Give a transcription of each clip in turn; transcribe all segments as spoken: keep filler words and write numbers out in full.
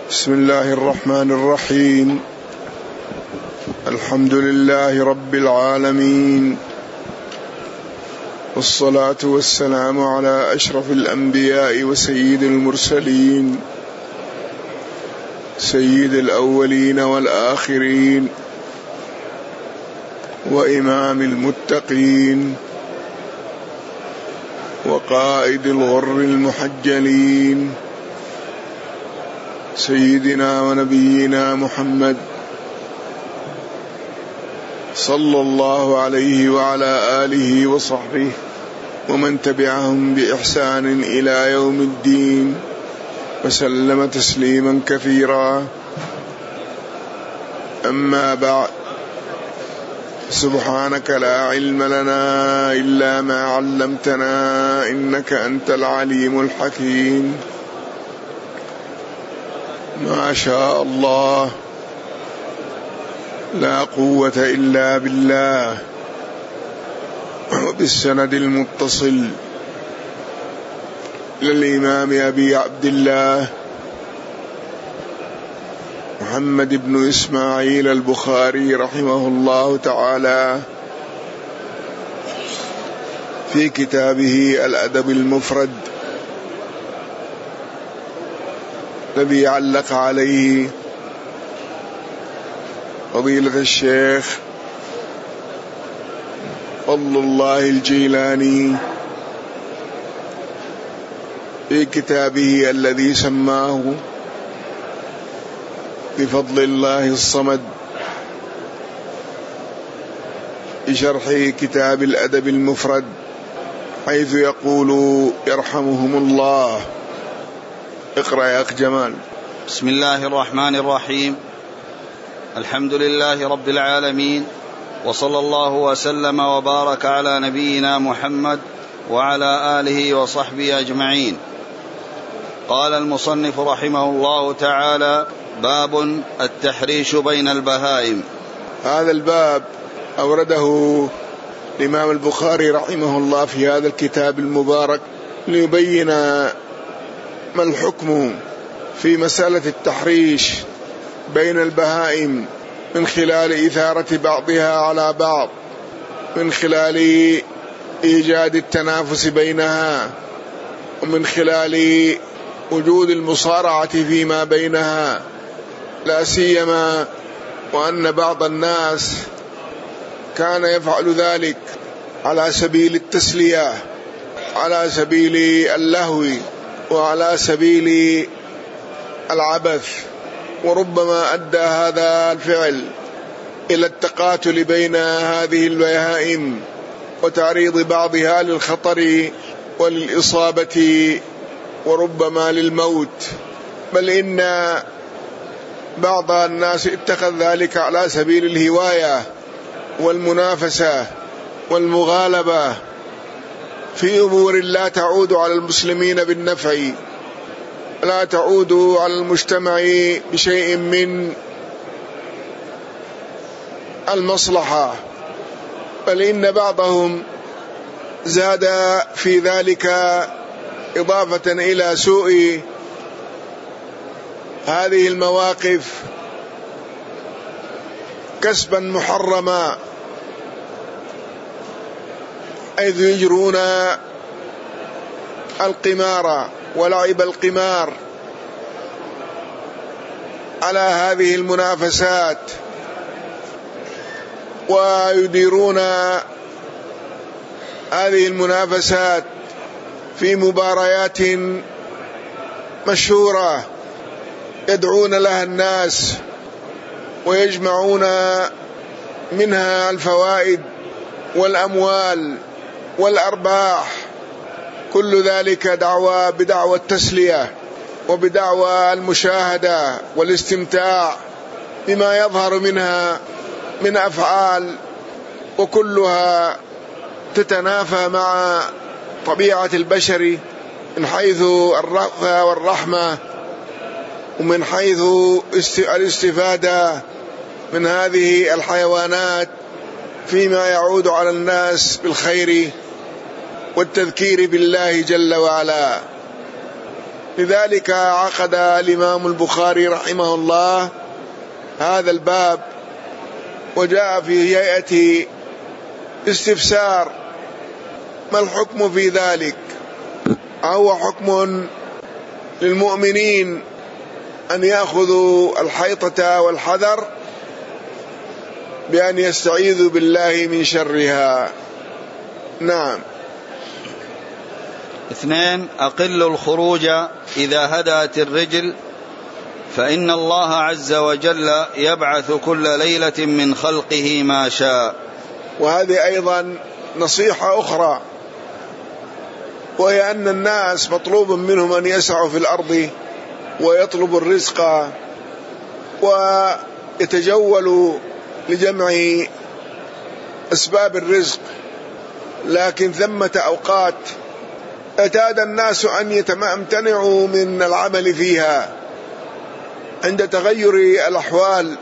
بسم الله الرحمن الرحيم. الحمد لله رب العالمين، والصلاة والسلام على أشرف الأنبياء وسيد المرسلين، سيد الأولين والآخرين، وإمام المتقين، وقائد الغر المحجلين، سيدنا ونبينا محمد صلى الله عليه وعلى آله وصحبه ومن تبعهم بإحسان إلى يوم الدين، وسلم تسليما كثيرا. أما بعد، سبحانك لا علم لنا إلا ما علمتنا إنك أنت العليم الحكيم. ما شاء الله، لا قوة إلا بالله. بالسند المتصل للإمام أبي عبد الله محمد بن إسماعيل البخاري رحمه الله تعالى في كتابه الأدب المفرد، الذي علق عليه فضيلة الشيخ فضل الله الجيلاني في كتابه الذي سماه بفضل الله الصمد، بشرح كتاب الأدب المفرد، حيث يقول يرحمهم الله. اقرأ يا أخ جمال. بسم الله الرحمن الرحيم. الحمد لله رب العالمين، وصلى الله وسلم وبارك على نبينا محمد وعلى آله وصحبه أجمعين. قال المصنف رحمه الله تعالى: باب التحريش بين البهائم. هذا الباب أورده الإمام البخاري رحمه الله في هذا الكتاب المبارك ليبين ما الحكم في مسألة التحريش بين البهائم من خلال إثارة بعضها على بعض، من خلال إيجاد التنافس بينها، ومن خلال وجود المصارعة فيما بينها، لا سيما وأن بعض الناس كان يفعل ذلك على سبيل التسلية، على سبيل اللهو، وعلى سبيل العبث، وربما أدى هذا الفعل إلى التقاتل بين هذه البهائم وتعريض بعضها للخطر وللإصابة وربما للموت، بل إن بعض الناس اتخذ ذلك على سبيل الهواية والمنافسة والمغالبة في أمور لا تعود على المسلمين بالنفع، لا تعود على المجتمع بشيء من المصلحة، بل إن بعضهم زاد في ذلك إضافة إلى سوء هذه المواقف كسبا محرما، حيث يجرون القمار ولعب القمار على هذه المنافسات، ويديرون هذه المنافسات في مباريات مشهورة يدعون لها الناس ويجمعون منها الفوائد والأموال والأرباح، كل ذلك دعوى بدعوى التسلية وبدعوى المشاهدة والاستمتاع بما يظهر منها من أفعال، وكلها تتنافى مع طبيعة البشر من حيث الرأفة والرحمة، ومن حيث الاستفادة من هذه الحيوانات فيما يعود على الناس بالخير والتذكير بالله جل وعلا. لذلك عقد الإمام البخاري رحمه الله هذا الباب، وجاء في هيئة استفسار: ما الحكم في ذلك؟ أهو حكم للمؤمنين أن يأخذوا الحيطة والحذر بأن يستعيذوا بالله من شرها؟ نعم. اثنين: أقل الخروج إذا هدأت الرجل، فإن الله عز وجل يبعث كل ليلة من خلقه ما شاء. وهذه أيضا نصيحة أخرى، وهي أن الناس مطلوب منهم أن يسعوا في الأرض ويطلبوا الرزق ويتجولوا لجمع أسباب الرزق، لكن ثمة أوقات اعتاد الناس أن يمتنعوا من العمل فيها عند تغير الأحوال،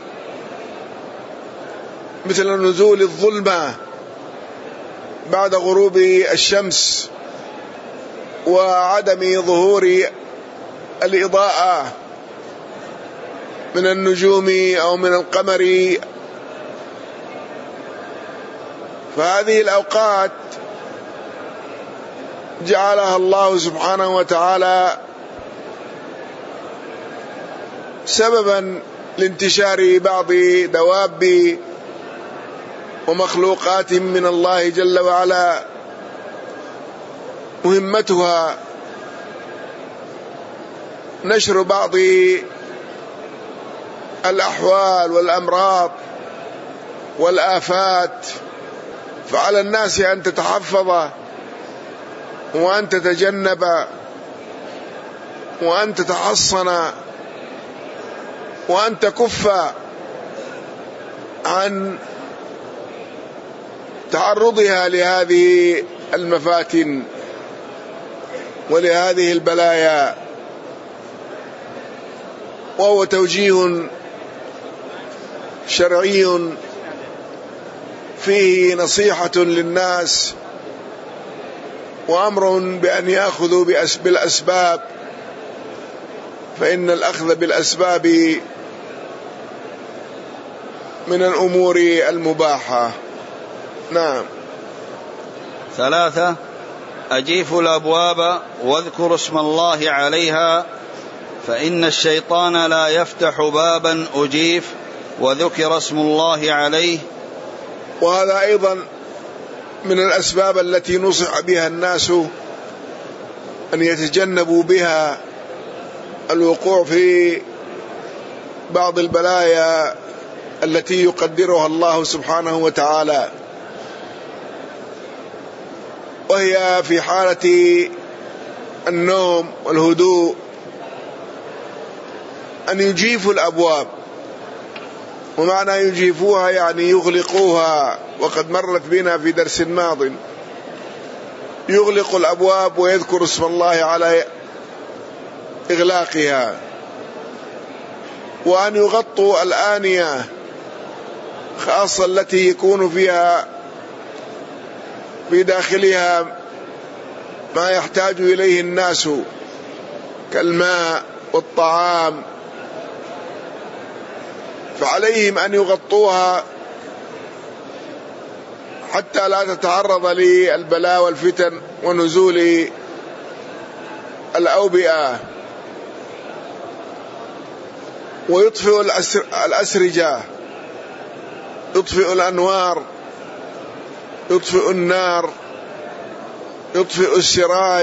مثل نزول الظلمة بعد غروب الشمس وعدم ظهور الإضاءة من النجوم أو من القمر. فهذه الأوقات جعلها الله سبحانه وتعالى سببا لانتشار بعض دواب ومخلوقات من الله جل وعلا مهمتها نشر بعض الأحوال والأمراض والآفات، فعلى الناس أن تتحفظ وأن تتجنب وأن تتحصن وأن تكف عن تعرضها لهذه المفاتن ولهذه البلايا. وهو توجيه شرعي فيه نصيحة للناس وأمر بأن يأخذوا بالأسباب، فإن الأخذ بالأسباب من الأمور المباحة. نعم. ثلاثة: أجيفوا الأبواب واذكروا اسم الله عليها، فإن الشيطان لا يفتح بابا أجيف وذكر اسم الله عليه. وهذا أيضا من الأسباب التي نصح بها الناس أن يتجنبوا بها الوقوع في بعض البلايا التي يقدرها الله سبحانه وتعالى، وهي في حالة النوم والهدوء أن يجيفوا الأبواب. ومعنى يجيفوها يعني يغلقوها، وقد مرت بنا في درس ماض. يغلق الأبواب ويذكر اسم الله على إغلاقها، وأن يغطوا الآنية خاصة التي يكون فيها في داخلها ما يحتاج إليه الناس كالماء والطعام، فعليهم أن يغطوها حتى لا تتعرض للبلاء والفتن ونزول الأوبئة. ويطفئ الأسرجة، يطفئ الأنوار، يطفئ النار، يطفئ السراج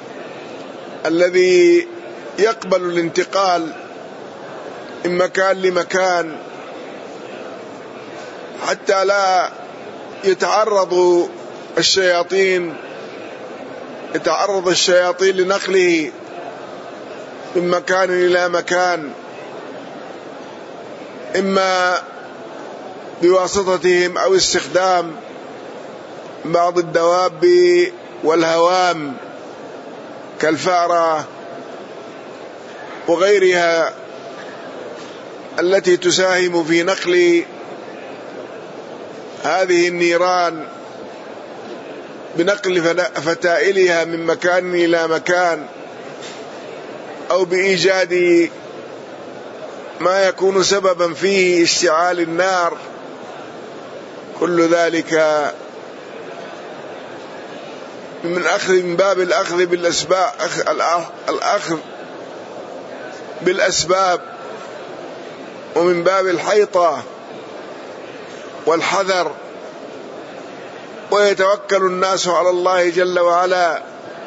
الذي يقبل الانتقال من مكان لمكان، حتى لا يتعرض الشياطين يتعرض الشياطين لنقله من مكان إلى مكان، إما بواسطتهم أو استخدام بعض الدواب والهوام كالفأرة وغيرها التي تساهم في نقل هذه النيران بنقل فتائلها من مكان إلى مكان. أو بإيجاد ما يكون سببا في اشتعال النار، كل ذلك من أخذ من باب الأخذ بالأسباب، الأخذ بالأسباب، ومن باب الحيطة والحذر. ويتوكل الناس على الله جل وعلا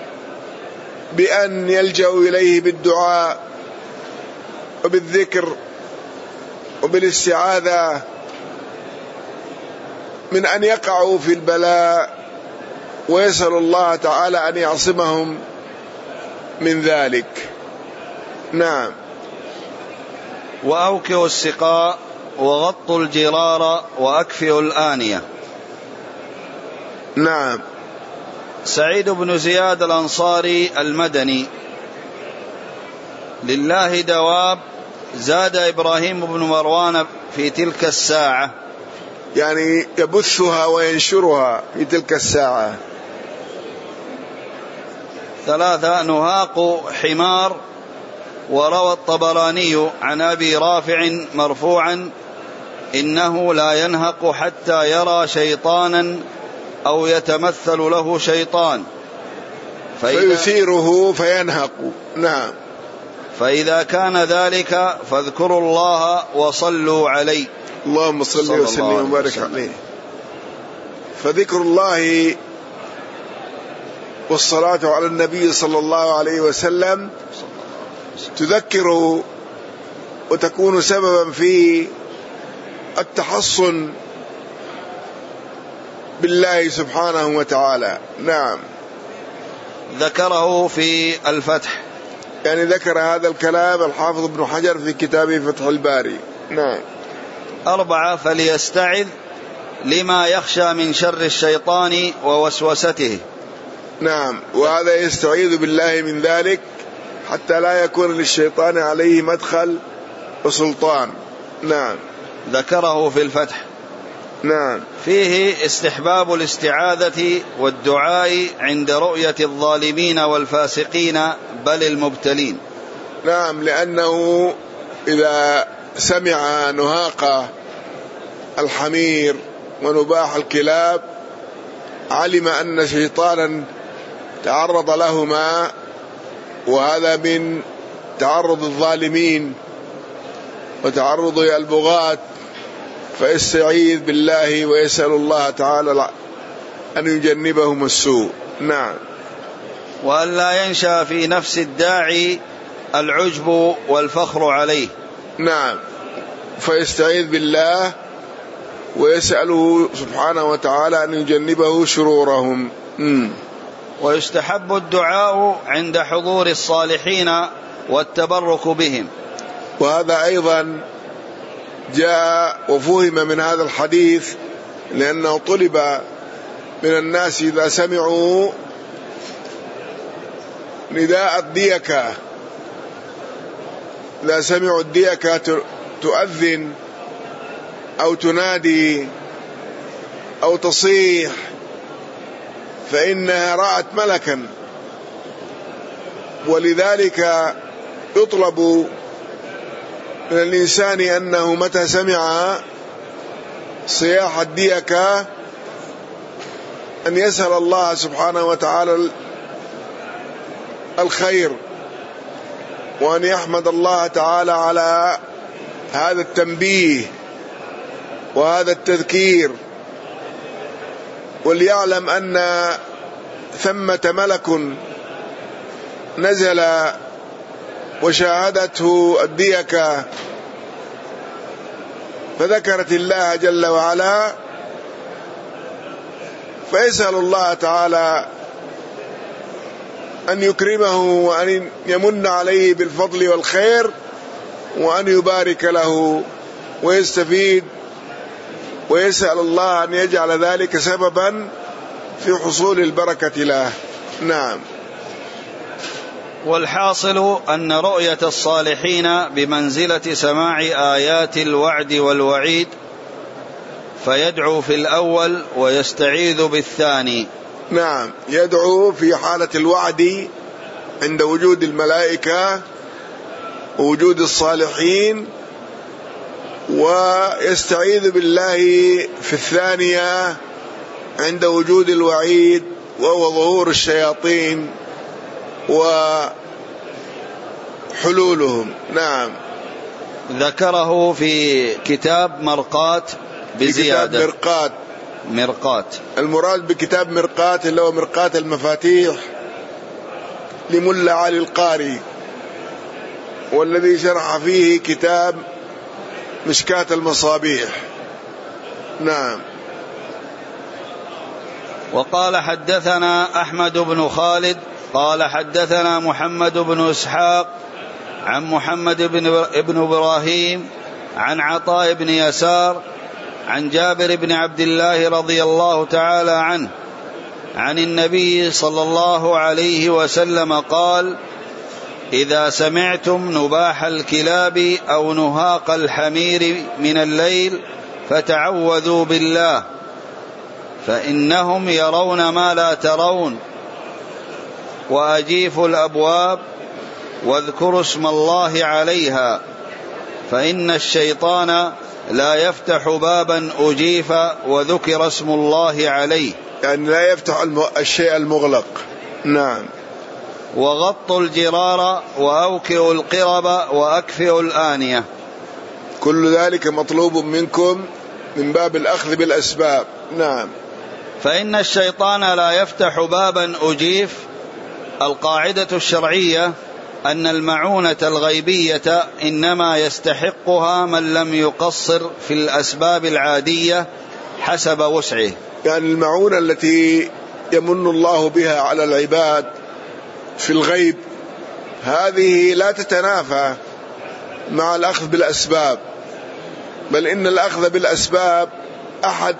بأن يلجأوا إليه بالدعاء وبالذكر وبالاستعاذة من أن يقعوا في البلاء، ويسأل الله تعالى أن يعصمهم من ذلك. نعم. وأوكئوا السقاء وغطوا الجرار وأكفئوا الآنية. نعم. سعيد بن زياد الأنصاري المدني: لله دواب زاد إبراهيم بن مروان في تلك الساعة، يعني يبثها وينشرها في تلك الساعة. ثلاثة: نهاق حمار. وروى الطبراني عن أبي رافع مرفوعا: إنه لا ينهق حتى يرى شيطانا أو يتمثل له شيطان فيثيره فينهق. نعم. فإذا كان ذلك فاذكروا الله وصلوا عليه. اللهم صل وسلم وبارك عليه. فذكر الله والصلاة على النبي صلى الله عليه وسلم تذكر وتكون سببا في التحصن بالله سبحانه وتعالى. نعم. ذكره في الفتح، يعني ذكر هذا الكلام الحافظ ابن حجر في كتابه فتح الباري. نعم. أربعة: فليستعذ لما يخشى من شر الشيطان ووسوسته. نعم. وهذا يستعيذ بالله من ذلك حتى لا يكون للشيطان عليه مدخل وسلطان. نعم. ذكره في الفتح. نعم. فيه استحباب الاستعاذة والدعاء عند رؤية الظالمين والفاسقين بل المبتلين. نعم. لأنه إذا سمع نهاق الحمير ونباح الكلاب علم أن شيطانا تعرض لهما، وهذا من تعرض الظالمين وتعرض البغاة، فيستعيذ بالله ويسأل الله تعالى أن يجنبهم السوء. نعم. وأن لا ينشأ في نفس الداعي العجب والفخر عليه. نعم. فيستعيذ بالله ويسأله سبحانه وتعالى أن يجنبه شرورهم. م. ويستحب الدعاء عند حضور الصالحين والتبرك بهم. وهذا أيضا جاء وفهم من هذا الحديث، لأنه طلب من الناس إذا سمعوا نداء الديكة، إذا سمعوا الديكة تؤذن أو تنادي أو تصيح فإنها رأت ملكا، ولذلك يطلب من الإنسان أنه متى سمع صياح الديكة أن يسأل الله سبحانه وتعالى الخير، وأن يحمد الله تعالى على هذا التنبيه وهذا التذكير، وليعلم أن ثمة ملك نزل وشاهدته الديكة فذكرت الله جل وعلا، فيسأل الله تعالى أن يكرمه وأن يمن عليه بالفضل والخير، وأن يبارك له ويستفيد، ويسأل الله أن يجعل ذلك سببا في حصول البركة له. نعم. والحاصل أن رؤية الصالحين بمنزلة سماع آيات الوعد والوعيد، فيدعو في الأول ويستعيذ بالثاني. نعم. يدعو في حالة الوعد عند وجود الملائكة، ووجود الصالحين، ويستعيذ بالله في الثانية عند وجود الوعيد وهو ظهور الشياطين وحلولهم. نعم. ذكره في كتاب مرقات بزيادة. كتاب مرقات. مرقات المراد بكتاب مرقات اللي هو مرقات المفاتيح لملا علي القاري، والذي شرح فيه كتاب مشكاة المصابيح. نعم. وقال حدثنا أحمد بن خالد قال حدثنا محمد بن إسحاق عن محمد بن إبراهيم عن عطاء بن يسار عن جابر بن عبد الله رضي الله تعالى عنه عن النبي صلى الله عليه وسلم قال: إذا سمعتم نباح الكلاب أو نهاق الحمير من الليل فتعوذوا بالله، فإنهم يرون ما لا ترون، وأجيفوا الأبواب واذكروا اسم الله عليها، فإن الشيطان لا يفتح بابا أجيف وذكر اسم الله عليه، يعني لا يفتح الشيء المغلق. نعم. وغطوا الجرار وأوكئوا القرب وأكفئوا الآنية. كل ذلك مطلوب منكم من باب الأخذ بالأسباب. نعم. فإن الشيطان لا يفتح بابا أجيف. القاعدة الشرعية أن المعونة الغيبية إنما يستحقها من لم يقصر في الأسباب العادية حسب وسعه. يعني المعونة التي يمن الله بها على العباد في الغيب هذه لا تتنافى مع الأخذ بالأسباب، بل إن الأخذ بالأسباب أحد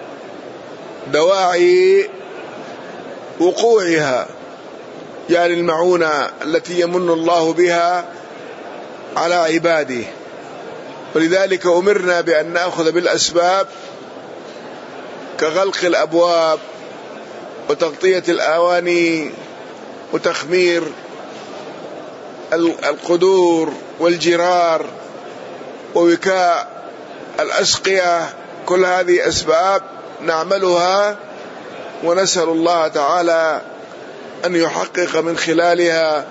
دواعي وقوعها، يعني المعونة التي يمن الله بها على عباده. ولذلك أمرنا بأن نأخذ بالأسباب كغلق الأبواب وتغطية الآواني وتخمير القدور والجرار ووكاء الأسقية. كل هذه أسباب نعملها ونسأل الله تعالى أن يحقق من خلالها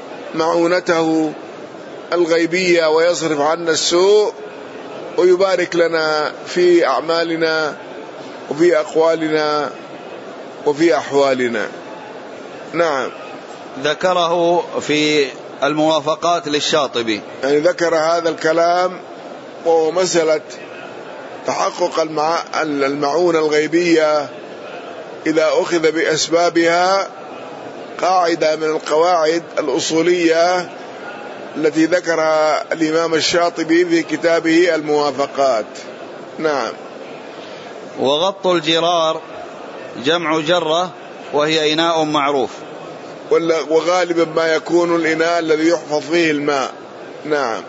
معونته الغيبية ويصرف عنا السوء ويبارك لنا في أعمالنا وفي أقوالنا وفي أحوالنا. نعم. ذكره في الموافقات للشاطبي، يعني ذكر هذا الكلام وهو مسألة تحقق المعونة الغيبية إذا أخذ بأسبابها، قاعدة من القواعد الأصولية التي ذكرها الإمام الشاطبي في كتابه الموافقات. نعم. وغط الجرار جمع جرة وهي إناء معروف، وغالبا ما يكون الإناء الذي يحفظ فيه الماء. نعم.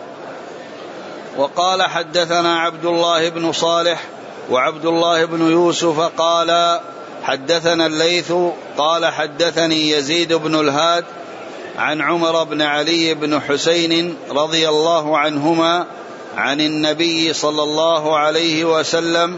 وقال حدثنا عبد الله بن صالح وعبد الله بن يوسف قال حدثنا الليث قال حدثني يزيد بن الهاد عن عمر بن علي بن حسين رضي الله عنهما عن النبي صلى الله عليه وسلم.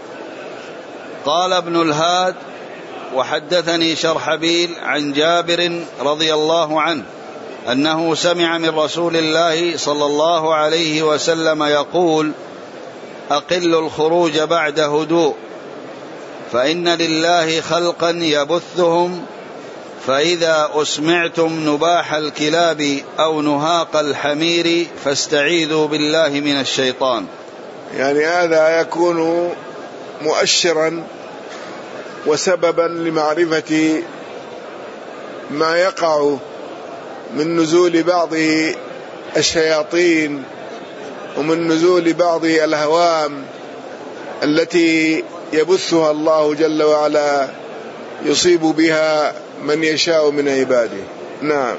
قال ابن الهاد: وحدثني شرحبيل عن جابر رضي الله عنه أنه سمع من رسول الله صلى الله عليه وسلم يقول: أقل الخروج بعد هدوء، فإن لله خلقا يبثهم، فإذا أسمعتم نباح الكلاب أو نهاق الحمير فاستعيذوا بالله من الشيطان. يعني هذا يكون مؤشرا وسببا لمعرفة ما يقع من نزول بعض الشياطين ومن نزول بعض الهوام التي يبثها الله جل وعلا يصيب بها من يشاء من عباده. نعم.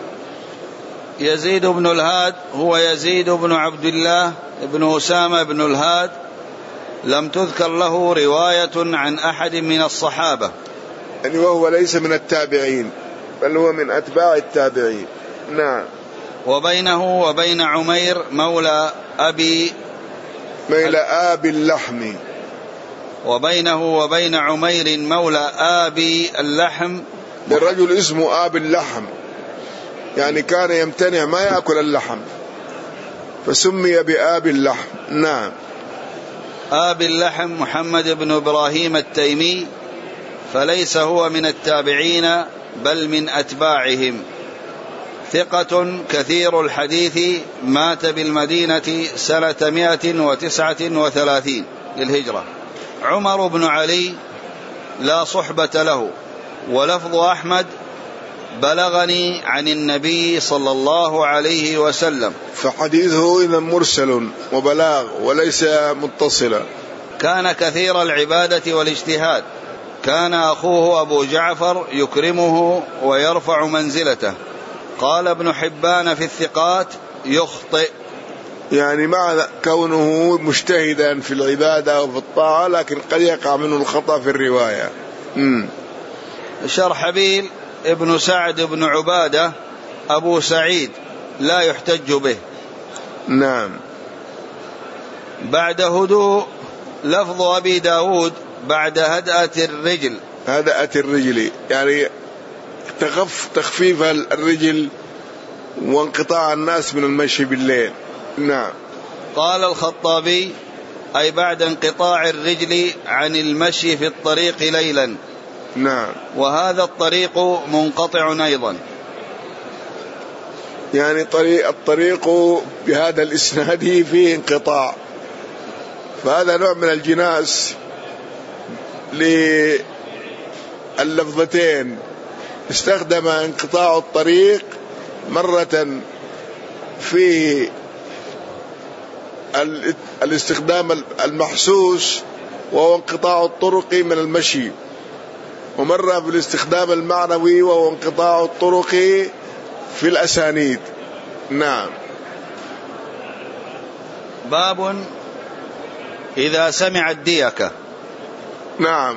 يزيد بن الهاد هو يزيد بن عبد الله بن أسامة بن الهاد، لم تذكر له رواية عن أحد من الصحابة، يعني وهو ليس من التابعين بل هو من أتباع التابعين. نعم. وبينه وبين عمير مولى أبي مولى آبي اللحم وبينه وبين عمير مولى آبي اللحم. الرجل اسمه آبي اللحم، يعني كان يمتنع ما يأكل اللحم فسمي بآبي اللحم. نعم. آبي اللحم محمد بن إبراهيم التيمي، فليس هو من التابعين بل من أتباعهم، ثقة كثير الحديث، مات بالمدينة سنة مائة وتسعة وثلاثين للهجرة. عمر بن علي لا صحبة له. ولفظ أحمد بلغني عن النبي صلى الله عليه وسلم، فحديثه إذا مرسل وبلاغ وليس متصلا. كان كثير العبادة والاجتهاد، كان أخوه أبو جعفر يكرمه ويرفع منزلته. قال ابن حبان في الثقات يخطئ، يعني مع كونه مجتهدا في العبادة وفي الطاعة لكن قد يقع منه الخطأ في الرواية. مم. شرحبيل ابن سعد بن عبادة أبو سعيد لا يحتج به. نعم. بعد هدوء لفظ أبي داود بعد هدأة الرجل. هدأة الرجل يعني تخف تخفيف الرجل وانقطاع الناس من المشي بالليل. نعم. قال الخطابي أي بعد انقطاع الرجل عن المشي في الطريق ليلا. نعم. وهذا الطريق منقطع أيضا، يعني طريق الطريق بهذا الإسناد فيه انقطاع، فهذا نوع من الجناس لللفظتين. استخدم انقطاع الطريق مرة في الاستخدام المحسوس وهو انقطاع الطرق من المشي، ومرة في الاستخدام المعنوي وهو انقطاع الطرق في الأسانيد. نعم. باب إذا سمع الديكة. نعم.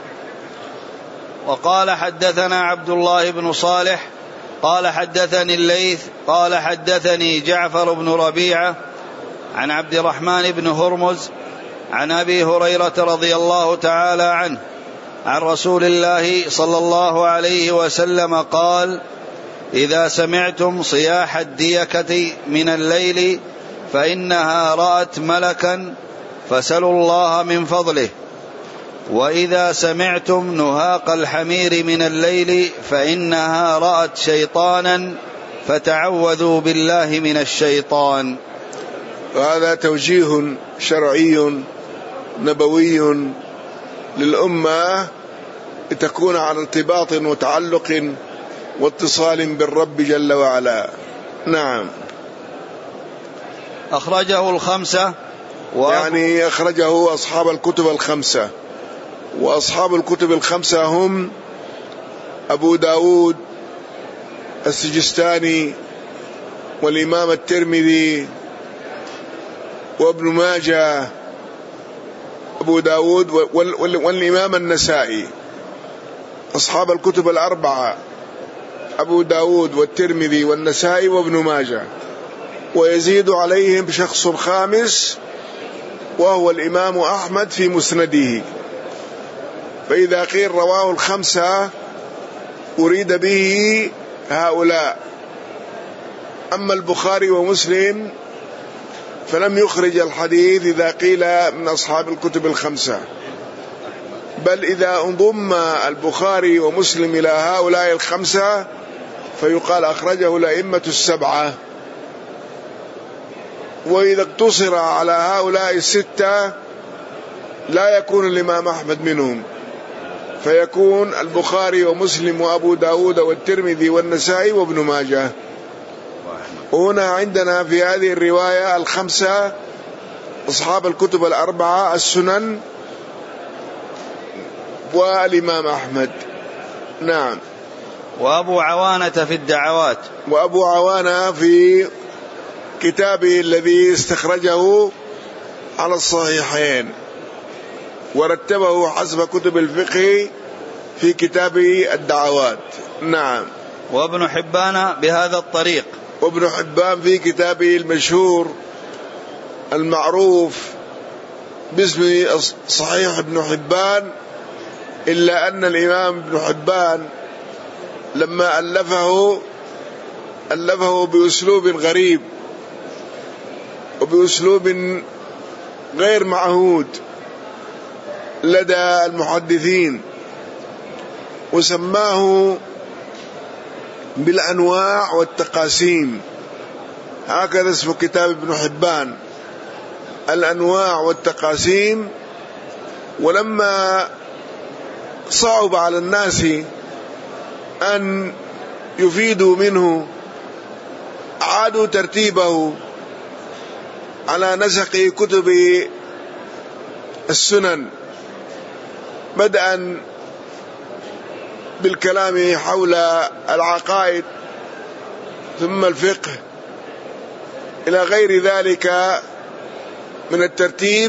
وقال حدثنا عبد الله بن صالح قال حدثني الليث قال حدثني جعفر بن ربيعة عن عبد الرحمن بن هرمز عن أبي هريرة رضي الله تعالى عنه عن رسول الله صلى الله عليه وسلم قال: إذا سمعتم صياح الديكة من الليل فإنها رأت ملكا فسلوا الله من فضله، وإذا سمعتم نهاق الحمير من الليل فإنها رأت شيطانا فتعوذوا بالله من الشيطان. وهذا توجيه شرعي نبوي للأمة لتكون على ارتباط وتعلق واتصال بالرب جل وعلا. نعم. أخرجه الخمسة و... يعني أخرجه أصحاب الكتب الخمسة، وأصحاب الكتب الخمسة هم أبو داود السجستاني والإمام الترمذي وابن ماجه. أبو داود والإمام النسائي. أصحاب الكتب الأربعة أبو داود والترمذي والنسائي وابن ماجه، ويزيد عليهم شخص خامس وهو الإمام أحمد في مسنده. فإذا قيل رواه الخمسة أريد به هؤلاء. أما البخاري ومسلم فلم يخرج الحديث إذا قيل من أصحاب الكتب الخمسة، بل إذا انضم البخاري ومسلم إلى هؤلاء الخمسة فيقال أخرجه الأئمة السبعة. وإذا اقتصر على هؤلاء الستة لا يكون الإمام أحمد منهم، فيكون البخاري ومسلم وأبو داود والترمذي والنسائي وابن ماجه. هنا عندنا في هذه الرواية الخمسة أصحاب الكتب الأربعة السنن والإمام أحمد. نعم. وأبو عوانة في الدعوات. وأبو عوانة في كتابه الذي استخرجه على الصحيحين ورتبه حسب كتب الفقه في كتابه الدعوات. نعم. وابن حبان بهذا الطريق. وابن حبان في كتابه المشهور المعروف باسم صحيح ابن حبان، إلا أن الإمام ابن حبان لما ألفه ألفه بأسلوب غريب وبأسلوب غير معهود لدى المحدثين، وسماه بالأنواع والتقاسيم. هكذا اسم كتاب ابن حبان، الأنواع والتقاسيم. ولما صعب على الناس أن يفيدوا منه عادوا ترتيبه على نسق كتب السنن، بدءا بالكلام حول العقائد ثم الفقه إلى غير ذلك من الترتيب،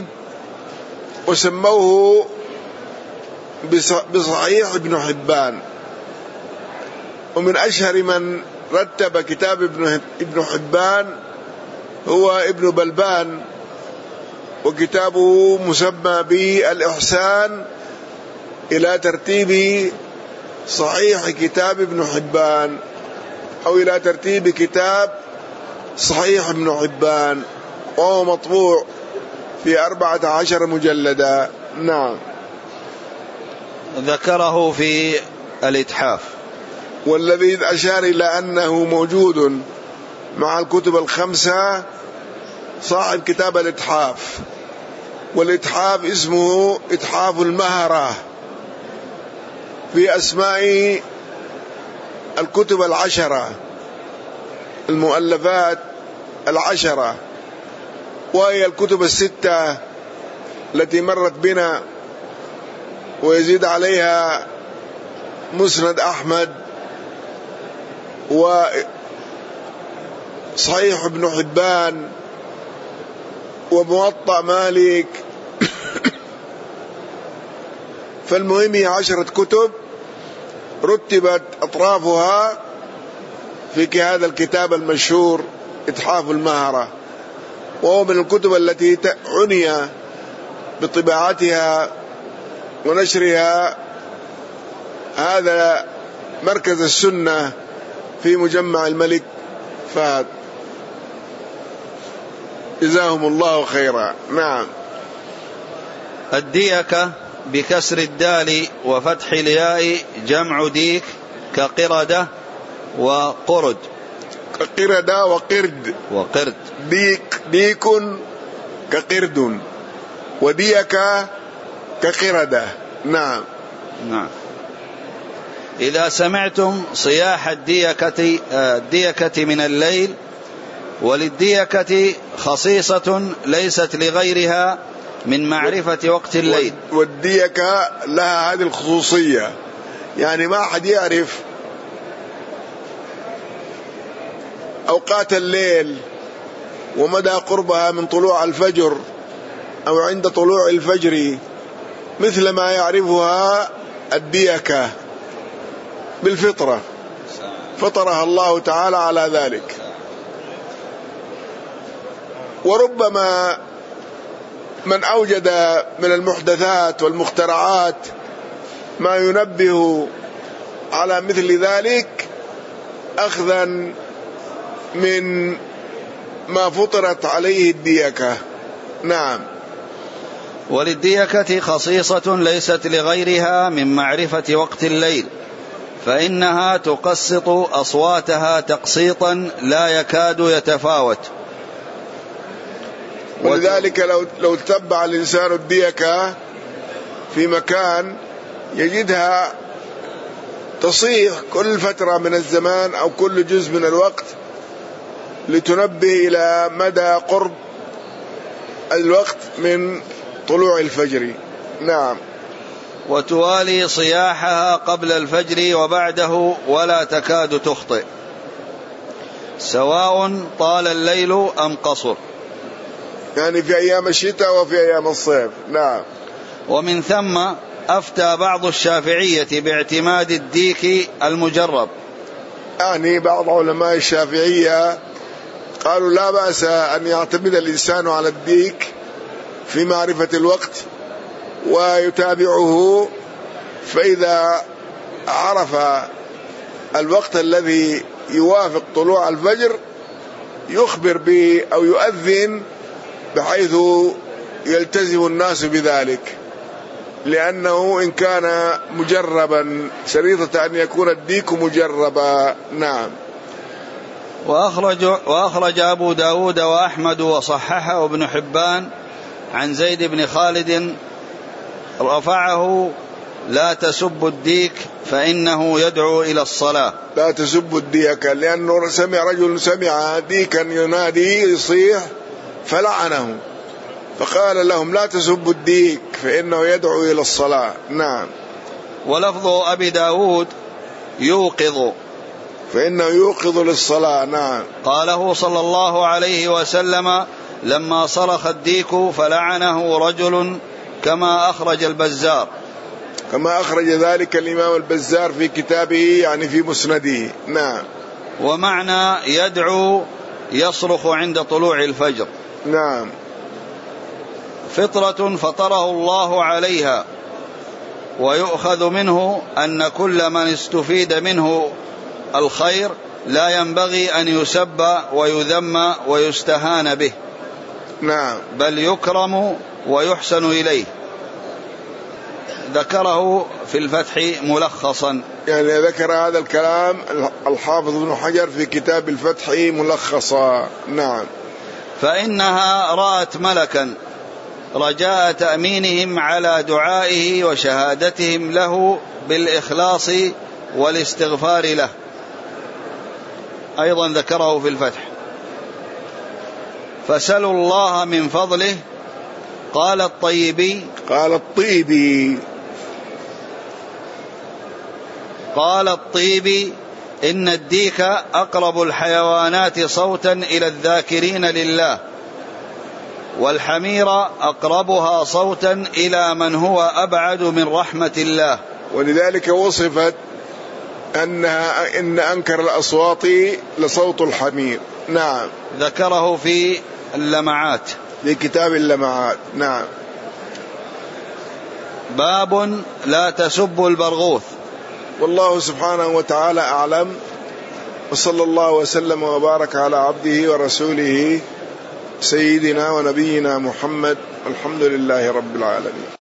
وسموه بصحيح ابن حبان. ومن أشهر من رتب كتاب ابن حبان هو ابن بلبان، وكتابه مسمى بالإحسان إلى ترتيب صحيح كتاب ابن حبان، أو إلى ترتيب كتاب صحيح ابن حبان، وهو مطبوع في أربعة عشر مجلدا. نعم. ذكره في الإتحاف، والذي أشار إلى أنه موجود مع الكتب الخمسة صاحب كتاب الإتحاف، والإتحاف اسمه إتحاف المهرة في أسماء الكتب العشرة المؤلفات العشرة، وهي الكتب الستة التي مرت بنا، ويزيد عليها مسند أحمد وصحيح ابن حبان وموطأ مالك. فالمهم هي عشرة كتب رتبت أطرافها في هذا الكتاب المشهور إتحاف المهرة، وهو من الكتب التي عني بطباعتها ونشرها هذا مركز السنة في مجمع الملك فهد، جزاهم الله خيرا. نعم. الديكة بكسر الدال وفتح الياء جمع ديك كقردة وقرد. كقردة وقرد وقرد. ديك ديك كقرد، وديكة كقردة. نعم. نعم. إذا سمعتم صياح الديكة, الديكة من الليل، وللديكة خصيصة ليست لغيرها من معرفة وقت الليل. والديكة لها هذه الخصوصية، يعني ما أحد يعرف أوقات الليل ومدى قربها من طلوع الفجر أو عند طلوع الفجر مثل ما يعرفها الديكة بالفطرة، فطرها الله تعالى على ذلك. وربما من أوجد من المحدثات والمخترعات ما ينبه على مثل ذلك أخذا من ما فطرت عليه الديكة. نعم. وللديكة خصيصة ليست لغيرها من معرفة وقت الليل، فإنها تقسط أصواتها تقسيطا لا يكاد يتفاوت. ولذلك لو لو تتبع الإنسان الديكة في مكان يجدها تصيح كل فترة من الزمان أو كل جزء من الوقت لتنبه إلى مدى قرب الوقت من طلوع الفجر. نعم. وتوالي صياحها قبل الفجر وبعده ولا تكاد تخطئ، سواء طال الليل أم قصر، يعني في أيام الشتاء وفي أيام الصيف. نعم. ومن ثم أفتى بعض الشافعية باعتماد الديك المجرب يعني بعض علماء الشافعية قالوا لا بأس أن يعتمد الإنسان على الديك في معرفة الوقت ويتابعه، فإذا عرف الوقت الذي يوافق طلوع الفجر يخبر به أو يؤذن بحيث يلتزم الناس بذلك، لأنه إن كان مجربا شريطة أن يكون الديك مجربا. نعم. وأخرج, وأخرج أبو داود وأحمد وصححه ابن حبان عن زيد بن خالد رفعه: لا تسب الديك فإنه يدعو إلى الصلاة. لا تسب الديك، لأنه سمع رجل سمع ديكا ينادي يصيح فلعنه، فقال لهم لا تسبوا الديك فإنه يدعو إلى الصلاة. نعم. ولفظ أبي داود يوقظ، فإنه يوقظ للصلاة. نعم. قاله صلى الله عليه وسلم لما صرخ الديك فلعنه رجل، كما أخرج البزار، كما أخرج ذلك الإمام البزار في كتابه يعني في مسنده. نعم. ومعنى يدعو يصرخ عند طلوع الفجر. نعم. فطرة فطره الله عليها، ويؤخذ منه أن كل من استفيد منه الخير لا ينبغي أن يسب ويذم ويستهان به. نعم. بل يكرم ويحسن إليه. ذكره في الفتح ملخصا، يعني ذكر هذا الكلام الحافظ ابن حجر في كتاب الفتح ملخصا. نعم. فإنها رأت ملكا رجاء تأمينهم على دعائه وشهادتهم له بالإخلاص والاستغفار له. أيضا ذكره في الفتح. فسلوا الله من فضله. قال الطيبي قال الطيبي قال الطيبي إن الديك أقرب الحيوانات صوتا إلى الذاكرين لله، والحمير أقربها صوتا إلى من هو أبعد من رحمة الله، ولذلك وصفت أنها إن أنكر الأصوات لصوت الحمير. نعم. ذكره في اللمعات، في كتاب اللمعات. نعم. باب لا تسبوا البرغوث. والله سبحانه وتعالى أعلم، وصلى الله وسلم وبارك على عبده ورسوله سيدنا ونبينا محمد، الحمد لله رب العالمين.